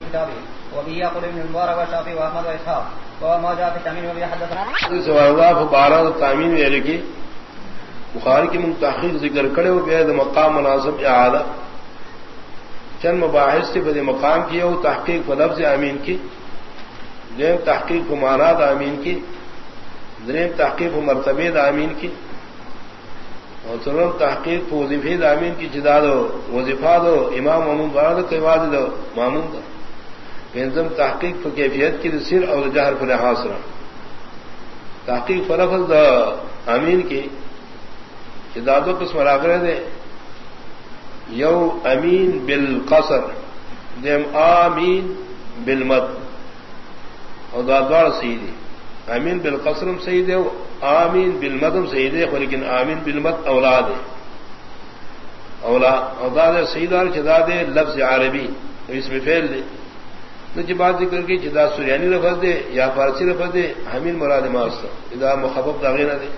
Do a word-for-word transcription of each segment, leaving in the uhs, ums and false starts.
كتابه وبه يقول ابن المبارك والشافعي واحمد واسحاق وما جاء في التامين وبه حدثنا سوال بارہ تامین میں لکھی بخاری کی من تحقیق ذکر کرے ہو بے مقام مناسب اعادہ چند مباحث سے بدے مقام کی ہو تحقیق و لفظ امین کی دیم تحقیق و معنات امین کی دریم تحقیق و مرتبہ امین کی اور سرم تحقیق و وظیفہ امین کی جداد و وظیفہ دو امام مامون بارد قیواد دو مامون دو پنجم تحقیق و کیفیت کی سر اور جہر پر حاصل تحقیق فرفظ دا امین کی جدادوں قسم راغرے دے یو امین بالقصر دیم آمین بالمد اور دادوار سیدی امین بالقصرم سید ہے آمین بالمدم سید ہے لیکن آمین بالمد اولاد ہے اولاد اولاد سیدار جداد لفظ عربی اس میں فعل دے نہ بات ذکر کی جدا سریانی لفظ دے یا فارسی لفظ دے حمین مراد ماستا اذا مخفف داغینا دے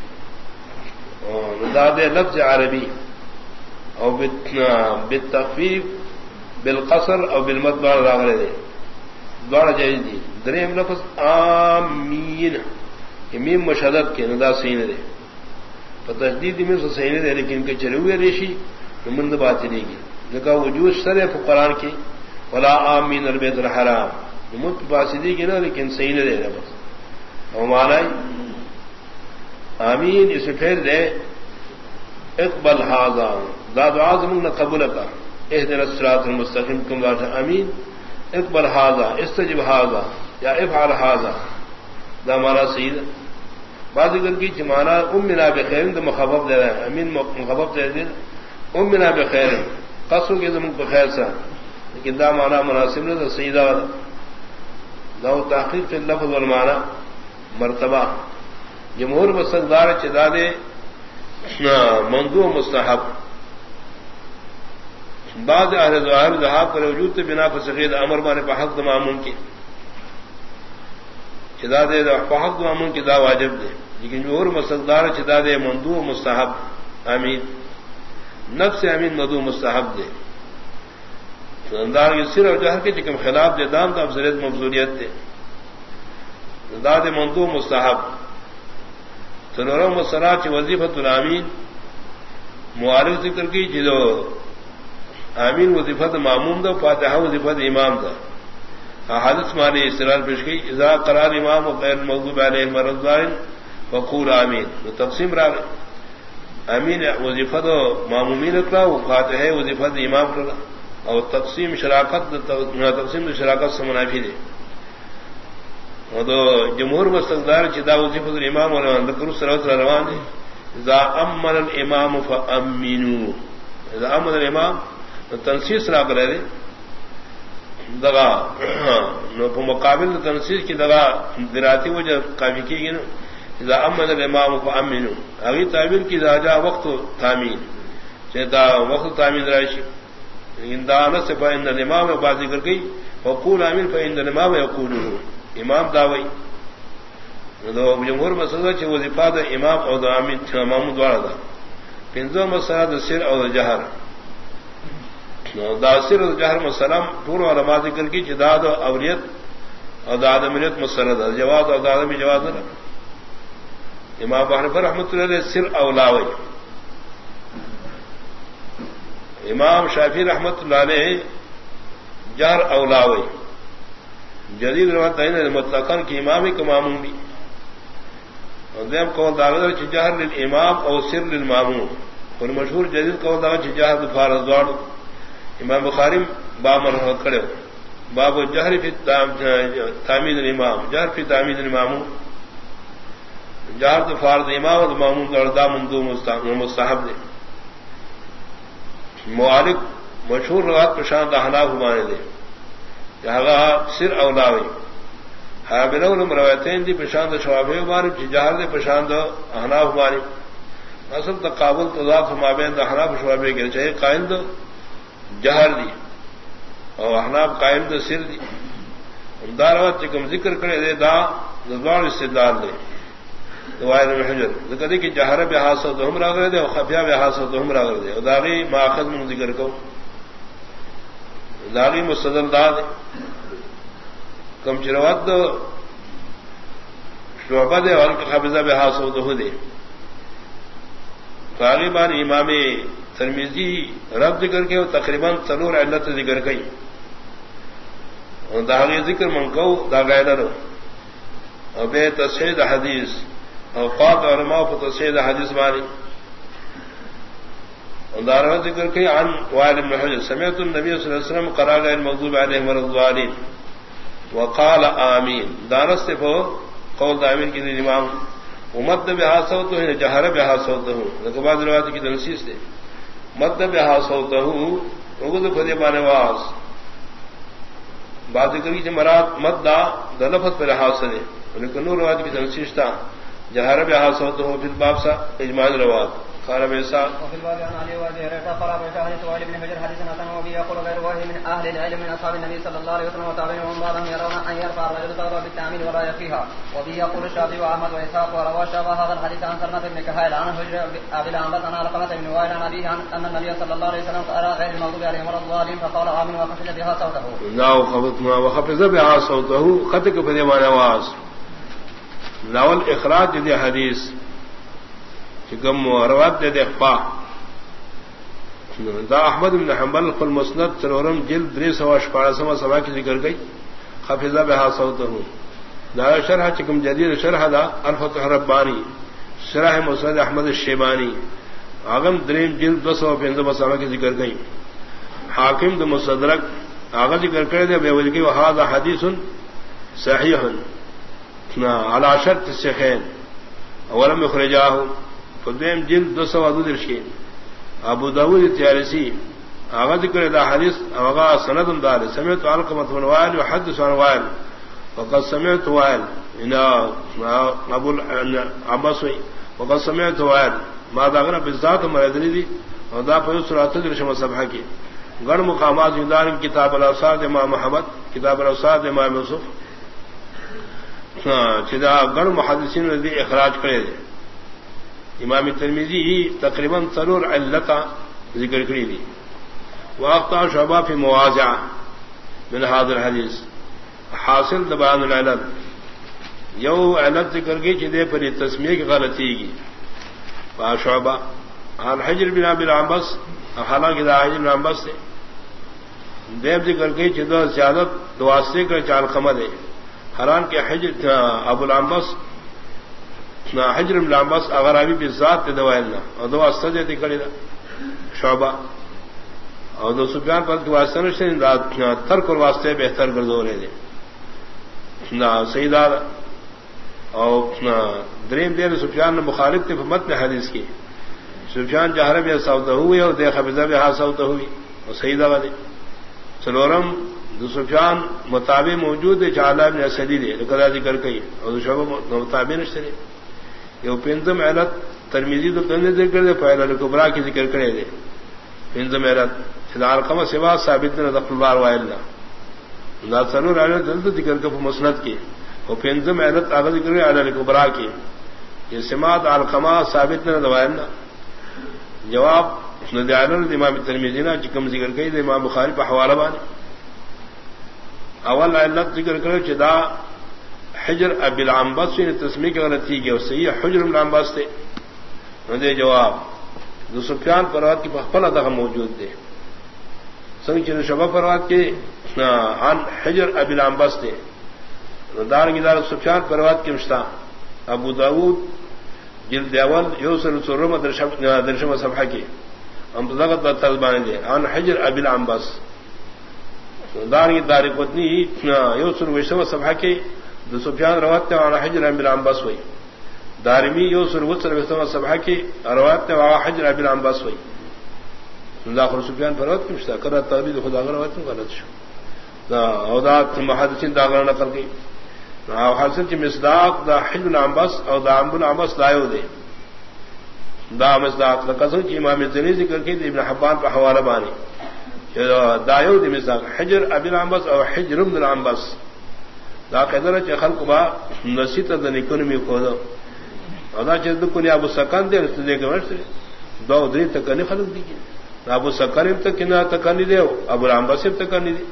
داد لفظ عربی او بالتخفیف بالقصر او بالمد دوار راغلے دے دوار جائز دی دریم لفظ آمین کہ میم مشدد کے ندا سین دے تجدید میں سے سین دے لیکن کہ چروے ریشی مند بات نہیں کی لکا وجود سر قرآن کی ولا آمین البیت الحرام مت باسدی کی نا لیکن سین دے بس او معنی آمین اس پھر دے اقبل حاضا داد عظم نہ قبول کا اهدنا الصراط المستقیم کم لا امین اقبل حاضا استجب حاضا یا افعل حاضا دا مانا سید بعض ذکر کی چمانا امنا بخیر تو مخفف دے رہا ہے امین مخفف دے دے امنا بخیر قصر کے زمن بخیر سا لیکن دا مانا مناسب نہ دا سیدہ دا تحقیق فی اللفظ والمعنی مرتبہ جمہور مسقدار چدادے منظور مستحب بعض اہل ظاہر ذہاب پر وجود تو بنا پر سقید امر بانے پا حق معمون کی چدادے پا حق معمون کی دا واجب دے لیکن جمہور مسقدار چدادے منظور مستحب امین نفس امین مدو مستحب دے اندار کی سر اور جہر کے چکم خلاف دے دام کا افضلیت مفضولیت دے داد منظور مستحب سنورم مسرات وظیفۃ الامین معارف ذکر کی جدو امین وظیفت معموم دا فاتحہ وظیفت امام دا حادث مانے استرار پیش کی اذا قرار امام و غیر المغضوب علیہم ولا وقول آمین تو تقسیم را امین وظیفت معمومین اکلا و فاتحہ وظیفت امام کرلا اور تقسیم شراکت تقسیم شراکت سے منافی دے جمہور مستقدار چدا وظیفت الامام اور ذکر سرات روان ہے اذا امن الامام فامنوا اذا امن الامام تنسیص را کرے دے دغا نو مقابل تنسیص کی دغا دراتی وجہ کافی کی گی نا اذا امن الامام فامنوا اگی تعبیر کی اذا جاء وقت تامین چدا وقت تامین راشی لیکن دا نس فإن الامام بعد ذکر گئی وقول امین فإن الامام یقولون امام داوئی جمہور مسئلہ چھ وظیفہ دا امام او دا امین امام دوارا دا پنزو مسئلہ دا سر او دا جہر دا سر او دا جہر مسئلہ پور علماء ذکر کی چھ دا دا اولیت او دا آدمیت مسئلہ دا جواد او دا آدمی جواد دا امام بحر پر رحمت اللہ علیہ سر اولاوئی امام شافی رحمت اللہ علیہ جہر اولاوئی جدید روایت ہے مطلقاً کی امامی کا معموم بھی قول داغدر جہر للامام او سر للماموم اور مشہور جدید قول داغدر جہر فارض دوڑ امام بخاری باب مرحوت کھڑے باب جہر فی تعمید الامام جہر فی تعمید الاماموم جہر فارض امام اور معموم دوڑ دا مندو مستحب دے معالق مشہور روایت پشان دا حناف مانے دے جہاں سر اولاوی حابلون روایتین دی پشاند شوابے مارب جہار دے پشاند احناف مارب اصل تقابل تضاد مابین دا احناف شوابے کے چاہے قائم دو جہر دی اور احناف قائم دو سر دی داروت چکم ذکر کرے دے دا دوار استدلال دے دوائر محجر ذکر دی کہ جہر بے حاصل دو ہم راگر دے اور خفیہ بے حاصل دو ہم راگر دے اور داغی ماخذ من ذکر کو داغی مستدل داد کم چروت شعبہ دے اور قبضہ بحاس ہو تو دے غالبان امام ترمذی رب ذکر کے تقریباً سلور علت ذکر گئی داغی ذکر منکو دا غیلر اور بے تصحیح حدیث اوقات علماء کو تصحیح حدیث مانی دارہ ذکر کی عن وائل بن حجر سمعت النبي صلی اللہ علیہ وسلم قرأ المغضوب علیہم الضالین وقال آمین دارس سے فو قول آمین کی امام مد بہا صوتہ ہے جہر بہا صوتہ لیکن بعض روایت کی تنسیس سے مد بہا صوتہ وغد خود بانواز بات ذکر کی مراد مد دا دلفت پر حاصل ہے لیکن نور روایت کی تنسیس تھا جہر بہا صوتہ پھر باب سا اجماع روایت قال بيسا وفي الباب عن علي وزير قال بشاهد سؤال ابن حجر حديثنا تنوى به يقول غير واحد من اهل العلم من اصحاب النبي صلى الله عليه وسلم وتابعين بعضهم يرون ان يرفع الرجل ثوبه بالتامين ولا يكفيها وبه يقول الشافعي واحمد واسحاق وروى شابه هذا الحديث عن سلمة بن كهيل عن حجر ابي العنبس عن علقمة بن وائل عن ابيه ان النبي صلى الله عليه وسلم قال غير المغضوب عليهم ولا الضالين فقال امين وخفض بها صوته لا وخفض بها صوته خطك في ديوان نواز ناول اخراج دي حديث چکم روات دے اخفا دا احمد بن حنبل قل مسند سرورم جلد دری سوا شپارہ سوا سوا کی ذکر گئی خفضہ بہا صوتہ دا شرح چکم جدید شرح دا الفتح ربانی شرح مسند احمد الشیبانی آغم دریم جلد دو سوا پینزہ سوا کی ذکر گئی حاکم دا مصدرک آغا ذکر کرے دے بے وجہ کی وہذا حدیث صحیح علی شرط الشیخین اولم اخرجاہو قدیم جلد دو سوا دو درشکی ابو داود تیارسی آغا ذکر دا حدیث آغا سند دار سمعت علقمة بن وائل وحدث عن وائل وقد سمعت وائل ابو عباس وقد سمعت وائل ما داغنا بالذات مردنی دی ودا فیسر اتدرش مصبحہ کی غیر مقامات دار کتاب الاوساد امام محمد کتاب الاوساد امام یوسف چدا غیر محدثین نے اخراج کرے دے امام ترمذی تقریباً ضرور علتا ذکر کری دی واقع شعبہ فی مواضع من هذا الحدیث حاصل دبان العلت یو علت ذکر کی چدے پر تسمیہ کی غلطی کی شعبہ عن حجر بن ابی العنبس حالانکہ دا حجر بن عنبس سے دیب ذکر کی چدو زیادت دواستے کر چال قمد ہے حران کے حجر ابو العنبس حجر بن العنبس اگر ابھی بھی ذات تے دوائلنا اور دو سجے دی کڑی شعبہ اور دو سفیان پر دو واسطے سے ترک اور واسطے بہتر گردو رہے دے نہ سیدار اور دریم دیر سفیان نے مخالف تھے متن حدیث کی سفیان جہر بھی سوتا ہوئی اور دیکھا بزا بھی ہاتھ سوتا ہوئی اور سیدہ والے سلورم دو سفیان مطابع موجود ہے چالا بن اسدی دے لقد ذکر کئی اور دو شعبہ مطابع نشتے یہ پنجم علت ترمذی تو دن ذکر دے فائدہ الکبرى کی ذکر کرے دے پنجم علت فدار قم سوا ثابت نہ دخل بار وائلنا لا ضرور علت دل ذکر کے مسند کی اور پنجم علت اگر ذکر علی الکبرى کی یہ سماعت علقمہ ثابت نہ دوائلنا جواب ندعال امام ترمذی نے کم ذکر کئی دے امام بخاری پہ حوالہ بانے اول علت ذکر کرے چدا حجر ابی العنبس سے تسمیہ کی غلطی کی اور صحیح حجر ابن العنبس تھے دے جواب دو سفیان پروات کی پخپل دغه موجود دے سنگ چن شبہ پروات کے عن حجر ابی العنبس تھے دار کی دار سفیان پروات کی مشتا ابو داود جلد اول یوسر سرم درشم صفحہ کی ہم ضغط تلبان دے عن حجر ابی العنبس دار کی دار قطنی یوسر وشم صفحہ کی دو سفیان روایت عن حجر ابی العنبس ہوئی دارمی یوسر وسر وشم صفحہ کی روایت عن حجر ابی العنبس ہوئی داخل سفیان پروات کی مشتا کرا تابید خدا روایت غلط شو اودات محدثین داغر نقل کی حاصل کی مصداق دا حجر العنبس او دا ابو العنبس دایو دے دا مصداق لقسم کی امام زنی ذکر کی ابن حبان پہ حوالہ بانی دایو دی مصداق حجر ابی العنبس او حجر ابن العنبس دا قدر چ خلق با نسیت د اکونومی کو دا ادا چ د کو ابو سکن دے رستے کے ورس دو دری تک نے خلق دی ابو سکر تک نہ تکنی دے ابو رام بصر تکنی دے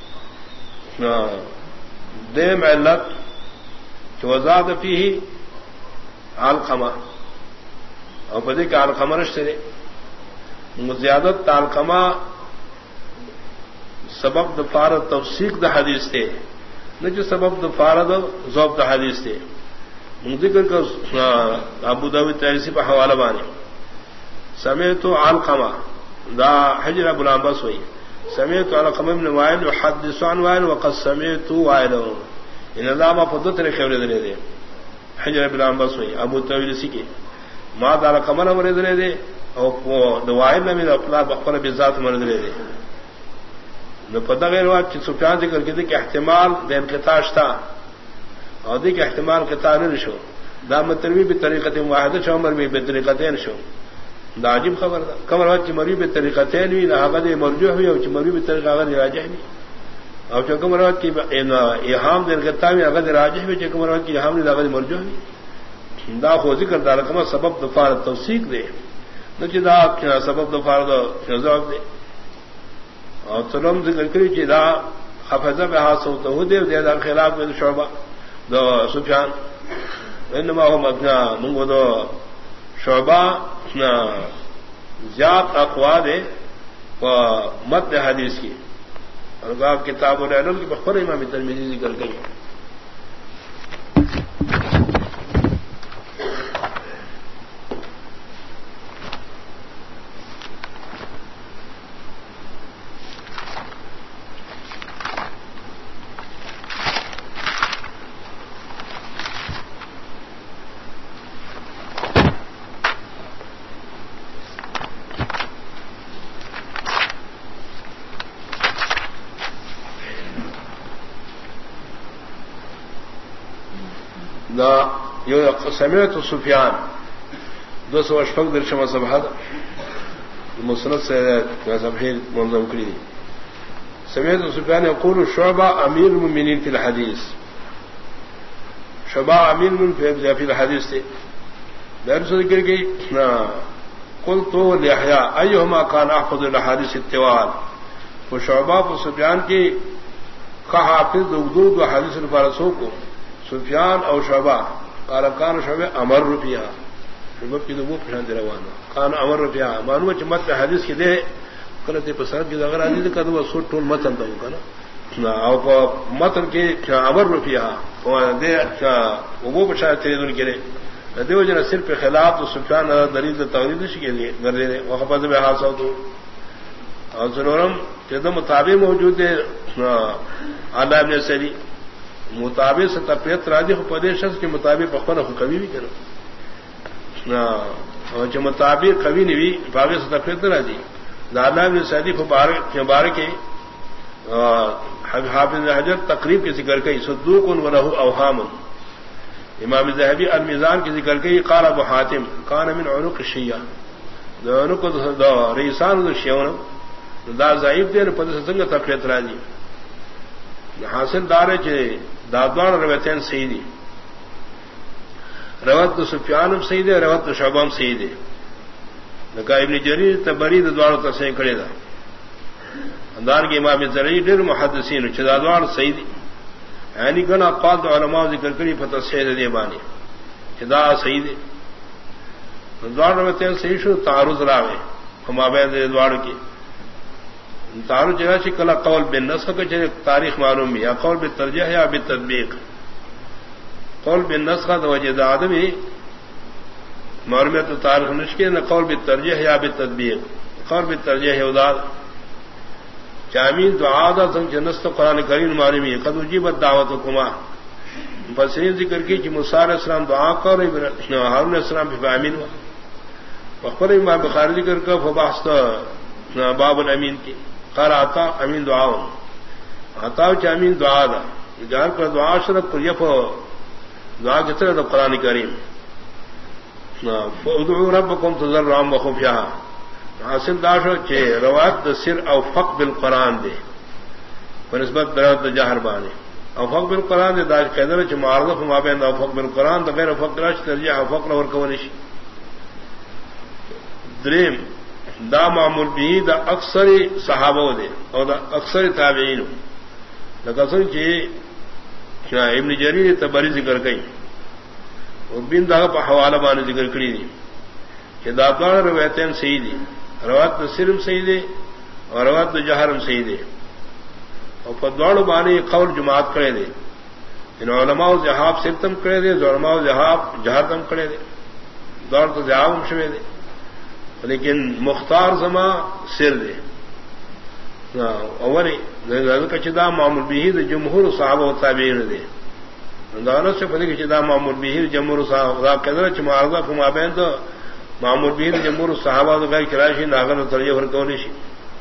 دے علت وزاد فيه علقمہ اور پدے کہ علقمہ رشتے زیادت تعلقمہ سبب دفار توثیق دا حدیث تھے نہ جو سبب دفار ذوب دا حدیث تھے ذکر کا ابو داؤد تیسی پہ حوالہ بانے سمیت علقمہ دا حجر ابو العباس ہوئی سمیت علقمہ ابن وائل وحدث عن وائل وقد سمیت وائل ان علامہ فضت نے خبر دے دے حجر ابو العباس ہوئی ابو تیسی کی ما دا علقمہ نہ مرد دے دے اور دوائل نہ میرا اپنا بخور بذات مرد دے دے نہ پتہ غیر بات سفیان ذکر کی تھی کہ احتمال دے انقطاع تھا اور دی کہ احتمال قطاع نہ شو دا متروی بطریقت واحدہ شو مروی بطریقتین شو دا عجیب خبر دا کمر وقت چی مروی بطریقتین ہوئی نہ آغا دے مرجوح ہوئی اور چی مروی بطریقہ آغا دے راجح ہوئی اور چی کمر وقت کی احام دے انقطاع ہوئی آغا دے راجح ہوئی چی کمر وقت کی احام دے آغا دے مرجوح ہوئی دا خو ذکر دا رقم سبب دفار توثیق دے نہ چی دا سبب دفار دا ذوق دے اور تلوم ذکر کری چی دا حفظہ بے حاصل ہو دے دے دا خلاف میں شعبہ دو سفیان انما ہم اپنا منگو دو شعبہ زیاد اقوال ہے و مت حدیث کی اور آپ کتاب العلل کی بخور امام ترمذی ذکر گئی سمیت سفیان دو سو اشفق درشم صبحت مسند سے منظم کری سمیت سفیان یقول شعبہ امیر المؤمنین فی الحدیث شعبہ امیر المؤمنین فی الحدیث تھے درس ذکر کی قلت لیحییٰ ایہما کان احفظ الحدیث التوال وہ شعبہ و سفیان کی حافظ دغدود و حدیث الفارسوں کو سفیان اور شعبہ قال کان شعبہ امر رفیہ شعبہ کی دو پھران دے روانا کان امر رفیہ معلوم ہے مت حدیث کی دے کرتے پسند کی اگر حدیث کا دو سوٹ ٹول متن تو کنا او متن کے امر رفیہ دے وہ بچا تیرے دن کے دیو جنا صرف خلاف تو سفیان دلیل تغرید کے لیے گردے نے وقفت میں حاصل تو اور ضرورم کہ دو مطابق موجود ہے اعلی ابن سری مطابق سے تقویت راضی ہو پدیشس کے مطابق بخون ہو کبھی بھی کرو اور جو مطابق کبھی نہیں بھی باغ سے تقویت راضی دادا ابن سعدی مبارک مبارک حافظ حجر تقریب کے ذکر کئی صدوق و لہ اوہام امام ذہبی المیزان کی ذکر کئی قال ابو حاتم کان من عنق الشیعہ دو عنق دو ریسان دو شیعون دا ضعیف دے پدیش سنگ تقویت راضی حاصل دار ہے دادوان روایتین صحیح دی روایت سفیان صحیح ہے روایت شعبہ صحیح ہے لکا ابن جریر تبری دادوان تصحیح کرے دا اندار کے امام زرعی ڈر محدثین دادوان صحیح دی یعنی گنا اقوال علماء ذکر کری فتصحیح دے بانی چدا صحیح دے دادوان روایتین صحیح شو تعارض راوے ہم آبین دادوان کی تعارض جگہ سے کلا قول بن نسخ کے تاریخ معلوم بھی یا قول بالترجیح یا بالتطبیق قول بن نسخ تو وجہ آدمی معلومیت تو تاریخ نشکے نہ قول بالترجیح یا بالتطبیق قول بالترجیح اوداد جامین دعا دا سنگ جنست قرآن کریم معلومی قد اجیبت دعوت کما مفسرین ذکر کی کہ موسیٰ علیہ السلام دعا کر ہارون علیہ السلام بھی امین ہوا بخبر امام بخاری ذکر کا فبحث باب الامین کی قال آتا امین دعا آتا امین دعا دا جہاں پر دعا شرط پر یف دعا کی طرح قرآن کریم فادعوا ربکم تضرعا وخفیا حاصل داشو چے روایت دا سر او فق بالقرآن دے بنسبت روایت دا جہر بانے او فق بالقرآن دے داش قیدر چے معارضف ما بین او فق بالقرآن دا غیر فق دراش ترجیح او فق لور کونش دریم دا معمول بھی دا اکثر صحابہ دے اور دا اکثر تابعین لکسن چی ابن جریر تبری ذکر کئی اور بین دا پا حوالہ بانے ذکر کری دی کہ دا دان روایتین صحیح دی روایت دا سرم صحیح دے اور روایت دا جہرم صحیح دے اور پا دوڑ بانے قول جماعت کرے دے ان علماء جہاب سرتم کرے دے علماء جہاب جہرتم کرے دے دوڑ تو جہاب شوے دے لیکن مختار زما سر دے اولی چدا معمول بھی جمہور صحابہ و تابعین دے دانت سے پتہ کہ چدا معمول بھی جمہور صحابہ کدر چ معارضہ کو مابین تو معمول بھی جمہور صحابہ تو غیر کراشی ناغل ترجیح ورکولی شی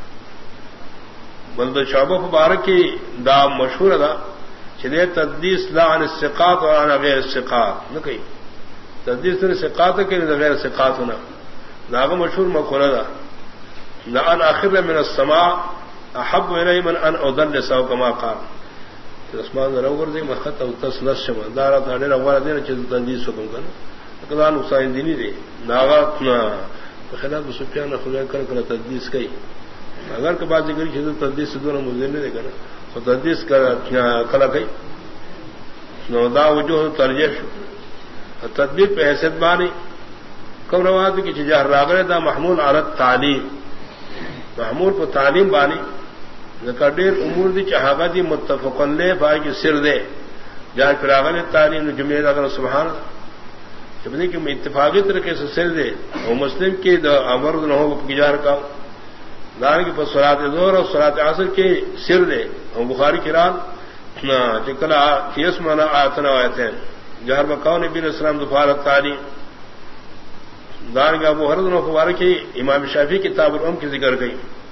بلد شعبہ مبارک کی دا مشہور دا چدے تدلیس لا عن الثقات اور عن غیر الثقات نہ کہی تدلیس نے ثقات کے غیر ثقات ہونا ناغ مشہور مقولہ لان اخر من السماء احب الی من ان ادلس او کما قال اسمان رور دے مخط او تسلس شما دارا تھا نے اول دین چ تندیس حکم کنا کدا نقصان دینی دے ناغ خلاف سفیان خدا کر کر تدلیس کئی اگر کے بعد ذکر کی تدلیس دونوں مزین نے کرا تو تدلیس کر کلا کئی نو دا وجہ ترجیح تدبیر پہ حیثیت بانی کم روایت کی جہر راغرے دا محمول عرت تعلیم محمول کو تعلیم بانی ڈیر امور دی چہاگا دی متفقن لے بھائی کی سر دے جہاں پھر راغرے تعلیم جمعے اگر سبحان جبنی کہ اتفاقی طریقے سے سر دے وہ مسلم کی دا امر نہ ہو گجار کا دار کی سرات زور اور سرات عصر کے سر دے اور بخاری کی رات چکلا یس مانا آتنا آتے ہیں جہر بکاؤ نبی علیہ السلام دفارت تعلیم دار کا وہ ہر دنوں فوار کی امام شافی کتاب الام کی ذکر گئی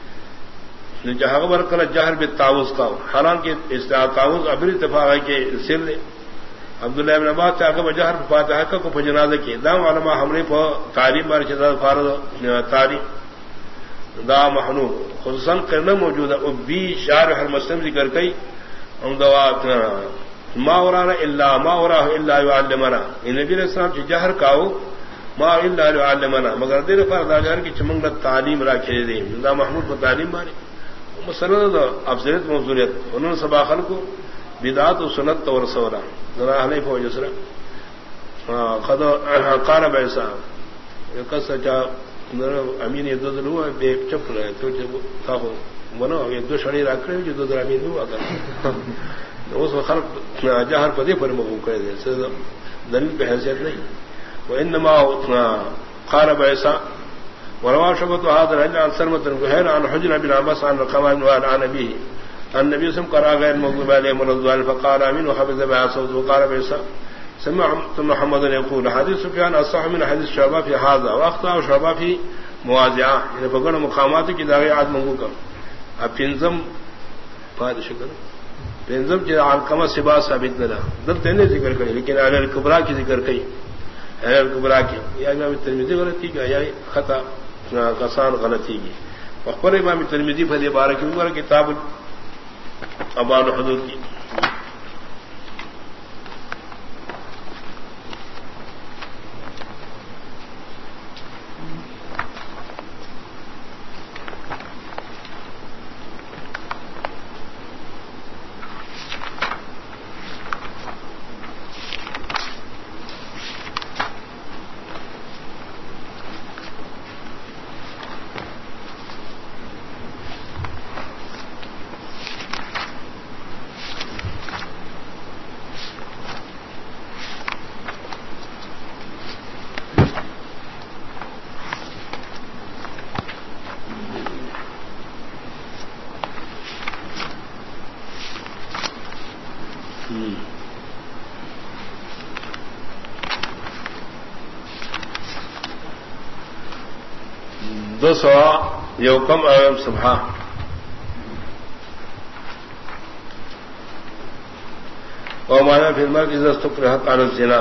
جہاں برکل جہر بے تاؤز کا حالانکہ تاؤز ابری اتفاق ہے کہ سر دے عبداللہ ابن عباس چاہے جہر فاتحہ کو جنازہ کی دام علماء ہمری کو تعلیم بار چدا فارض تعلیم دا محنو خصوصاً کرنا موجود ہے ابی شار ہر مسلم ذکر گئی ہم دوات ما ورانا الا ما وراه الا يعلمنا نبی علیہ السلام کی جہر کاو ما الا يعلمنا مگر دیر فرض اگر کی چمنگ تعلیم راکھے دے دا محمود کو تعلیم ماری مسند افضلیت موضوعیت انہوں نے سبا خلق کو بدعت و سنت اور رسولا ذرا حنیف ہو جسرا قد قال بیسا قصہ چا امین دو دلو بے چپ رہے تو تھا منو یہ دو شڑی رکھ رہے جو دو در امین ہوا تھا اس خلق جہر پدی پر مقبول کر دے دلیل پہ حیثیت نہیں وانما قال بيسا وروى شبت هذا الرجل عن سلمة بن عن حجر بن عباس عن رقم بن وائل عن نبيه النبي صلى الله عليه وسلم قرأ غير المغضوب عليهم ولا الضالين فقال امين وحفظ بها صوت وقال بيسا سمعت محمد يقول حديث سفيان اصح من حديث شعبة في هذا واخطأ شعبة في مواضعه يعني فقال مقامات کی داغی عاد منگو کم اب پنزم فائد شکر پنزم کی علقمہ سبا ثابت نہ دل تینے ذکر کرے لیکن علی الکبرى کی ذکر کئی الکبرى کی یا امام ترمذی غلطی کا یا خطا قصان غلطی کی وقر امام ترمذی فدی بارک عمر کتاب ابان حدود کی دو سوا یوکم ایم صبح اور مانا پھر مر کی دست رہت عن الزنا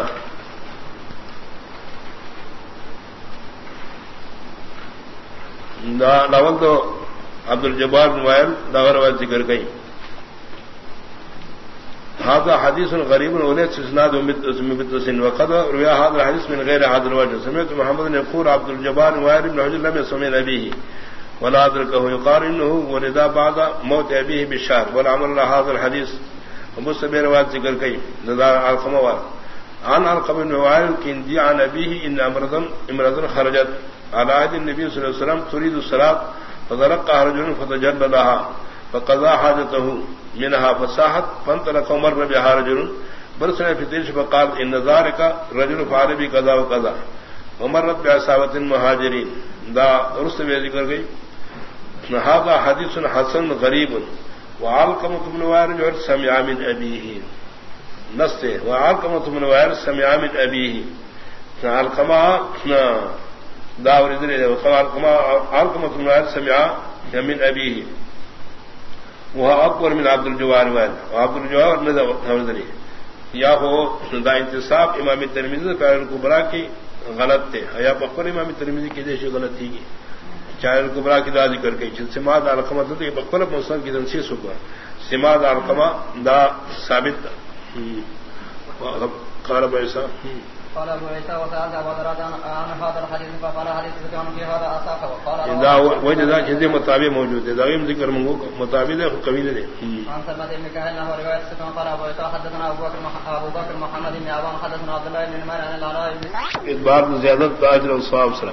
لاول تو عبد الجبار بن وائل داور وائل ذکر گئی هذا حديث غريب وليس اسناده متصل وقد روى هذا الحديث من غير هذا الوجه. سمعت محمد بن يقول عبد الجبار وائل بن حجر لم يسمع أبيه ولا أدركه يقال إنه ولد بعد موت أبيه بالشهر والعمل هذا الحديث ومسلم رواه ذكر كيف لذا القموات عن القم بن وائل كندي عن أبيه إن امرأة امرأة خرجت على عهد النبي صلى الله عليه وسلم تريد الصلاة فضرقها رجل فتجلى لها فقضى حاجته منها فساحت فانطلق ومر بها رجل برسل في تلك فقال إن ذلك رجل فعل بي كذا وكذا ومرت بعصابة المهاجرين دا رسل ذكر گئی. هذا حديث حسن غريب وعلقمة بن وائل سمع من أبيه نسته وعلقمة بن وائل سمع من أبيه علقمة داور ذري وعلقمة بن وائل سمع من أبيه وهو أكبر من عبد الجوار وائل وعبد الجوار ندى یا ہو دا انتصاب امام ترمذی فعل الکبرى کی غلط تھے یا بخر امام ترمذی کی دیش غلط تھی چاہے الکبرى کی دا ذکر کے سماع القمہ تو بخر مسلم کی تنسیص ہوا سماع القمہ دا ثابت قال ابو عيسى قال ابو عيسى وسألت ابو دراد عن هذا الحديث فقال حديث كان في هذا اساق وقال اذا وجد جدي مطابق موجود ہے دائم ذکر منگو مطابق ہے قبیلہ ہے. عن سلمة بن كهل له رواية سكن قال ابو عيسى حدثنا ابو بكر ابو بكر محمد بن عوان حدثنا عبد الله بن عمر عن العلاء بن اس بار زیادت اجر و ثواب